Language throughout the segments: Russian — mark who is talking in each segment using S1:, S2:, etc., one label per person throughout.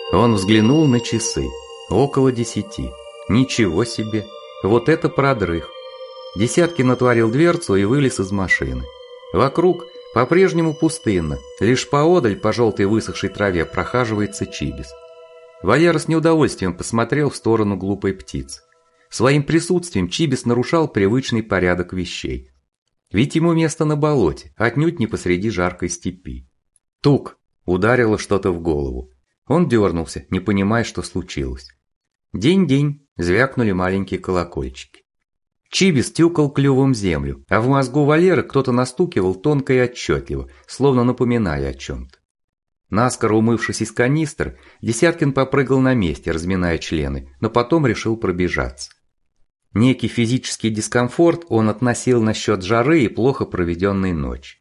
S1: Он взглянул на часы. Около 10. Ничего себе! Вот это продрых! Десяткин отворил дверцу и вылез из машины. Вокруг по-прежнему пустынно, лишь поодаль по желтой высохшей траве прохаживается Чибис. Валера с неудовольствием посмотрел в сторону глупой птицы. Своим присутствием Чибис нарушал привычный порядок вещей. Ведь ему место на болоте, отнюдь не посреди жаркой степи. Тук! Ударило что-то в голову. Он дернулся, не понимая, что случилось. День-день! Звякнули маленькие колокольчики. Чибис тюкал клювом землю, а в мозгу Валеры кто-то настукивал тонко и отчетливо, словно напоминая о чем-то. Наскоро умывшись из канистр, Десяткин попрыгал на месте, разминая члены, но потом решил пробежаться. Некий физический дискомфорт он относил насчет жары и плохо проведенной ночи.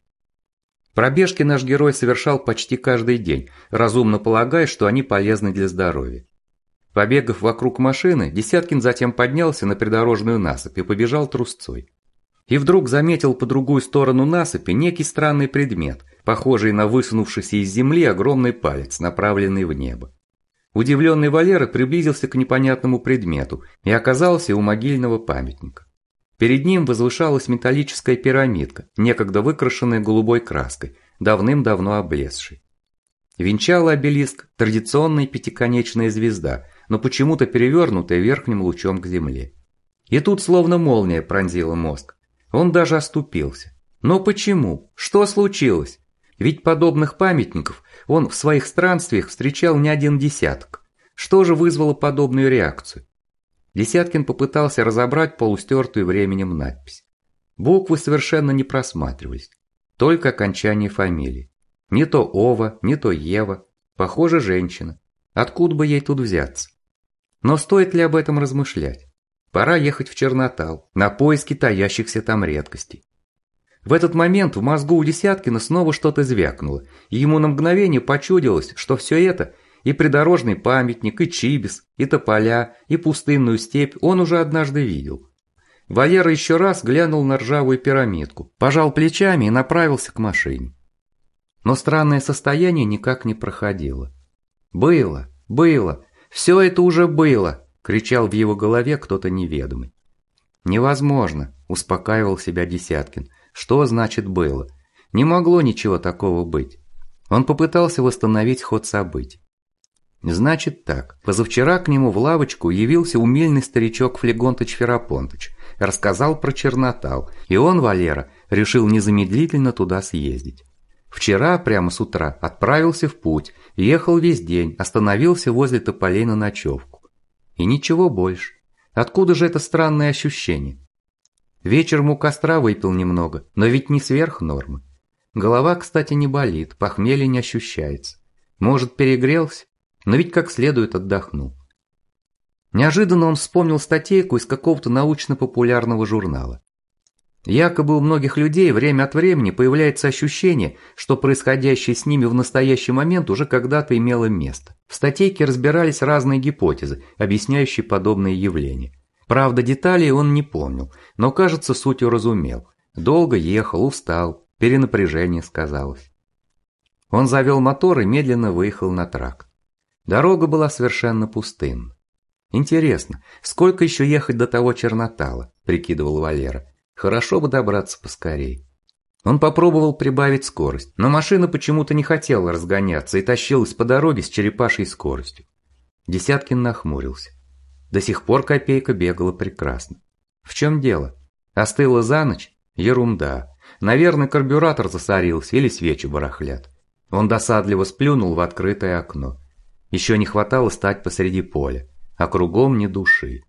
S1: Пробежки наш герой совершал почти каждый день, разумно полагая, что они полезны для здоровья. Побегав вокруг машины, Десяткин затем поднялся на придорожную насыпь и побежал трусцой. И вдруг заметил по другую сторону насыпи некий странный предмет, похожий на высунувшийся из земли огромный палец, направленный в небо. Удивленный Валера приблизился к непонятному предмету и оказался у могильного памятника. Перед ним возвышалась металлическая пирамидка, некогда выкрашенная голубой краской, давным-давно облезшей. Венчала обелиск традиционная пятиконечная звезда, но почему-то перевернутая верхним лучом к земле. И тут словно молния пронзила мозг. Он даже оступился. Но почему? Что случилось? Ведь подобных памятников он в своих странствиях встречал не один десяток. Что же вызвало подобную реакцию? Десяткин попытался разобрать полустертую временем надпись. Буквы совершенно не просматривались, только окончание фамилии. Не то Ова, не то Ева. Похоже, женщина. Откуда бы ей тут взяться? Но стоит ли об этом размышлять? Пора ехать в Чернотал, на поиски таящихся там редкостей. В этот момент в мозгу у Десяткина снова что-то звякнуло, и ему на мгновение почудилось, что все это, и придорожный памятник, и Чибис, и тополя, и пустынную степь он уже однажды видел. Валера еще раз глянул на ржавую пирамидку, пожал плечами и направился к машине. Но странное состояние никак не проходило. «Было, было, все это уже было!» – кричал в его голове кто-то неведомый. «Невозможно!» – успокаивал себя Десяткин. «Что значит было? Не могло ничего такого быть». Он попытался восстановить ход событий. Значит так, позавчера к нему в лавочку явился умельный старичок Флегонтыч Ферапонтыч, рассказал про Чернотал, и он, Валера, решил незамедлительно туда съездить. Вчера, прямо с утра, отправился в путь, ехал весь день, остановился возле тополей на ночевку. И ничего больше. Откуда же это странное ощущение? Вечером у костра выпил немного, но ведь не сверх нормы. Голова, кстати, не болит, похмелья не ощущается. Может, перегрелся? Но ведь как следует отдохнул. Неожиданно он вспомнил статейку из какого-то научно-популярного журнала. Якобы у многих людей время от времени появляется ощущение, что происходящее с ними в настоящий момент уже когда-то имело место. В статейке разбирались разные гипотезы, объясняющие подобные явления. Правда, деталей он не помнил, но, кажется, суть уразумел. Долго ехал, устал, перенапряжение сказалось. Он завел мотор и медленно выехал на тракт. Дорога была совершенно пустынна. «Интересно, сколько еще ехать до того Чернотала?» – прикидывал Валера. «Хорошо бы добраться поскорей». Он попробовал прибавить скорость, но машина почему-то не хотела разгоняться и тащилась по дороге с черепашьей скоростью. Десяткин нахмурился. До сих пор копейка бегала прекрасно. В чем дело? Остыла за ночь? Ерунда. Наверное, карбюратор засорился или свечи барахлят. Он досадливо сплюнул в открытое окно. Еще не хватало стать посреди поля, а кругом ни души.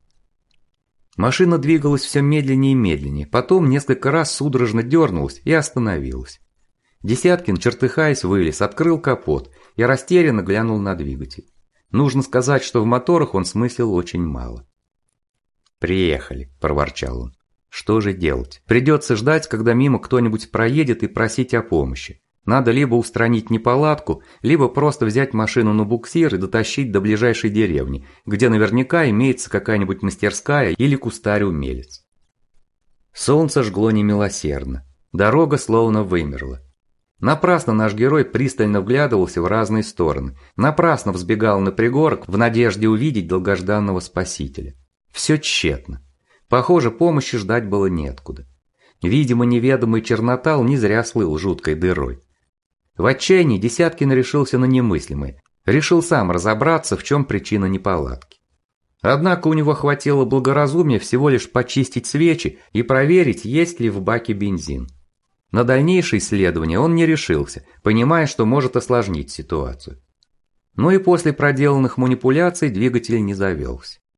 S1: Машина двигалась все медленнее и медленнее, потом несколько раз судорожно дернулась и остановилась. Десяткин, чертыхаясь, вылез, открыл капот и растерянно глянул на двигатель. Нужно сказать, что в моторах он смыслил очень мало. «Приехали», – проворчал он. «Что же делать? Придется ждать, когда мимо кто-нибудь проедет и просить о помощи. Надо либо устранить неполадку, либо просто взять машину на буксир и дотащить до ближайшей деревни, где наверняка имеется какая-нибудь мастерская или кустарь-умелец». Солнце жгло немилосердно. Дорога словно вымерла. Напрасно наш герой пристально вглядывался в разные стороны, напрасно взбегал на пригорок в надежде увидеть долгожданного спасителя. Все тщетно. Похоже, помощи ждать было неоткуда. Видимо, неведомый чернотал не зря слыл жуткой дырой. В отчаянии Десяткин решился на немыслимое. Решил сам разобраться, в чем причина неполадки. Однако у него хватило благоразумия всего лишь почистить свечи и проверить, есть ли в баке бензин. На дальнейшее исследование он не решился, понимая, что может осложнить ситуацию. Но и после проделанных манипуляций двигатель не завелся.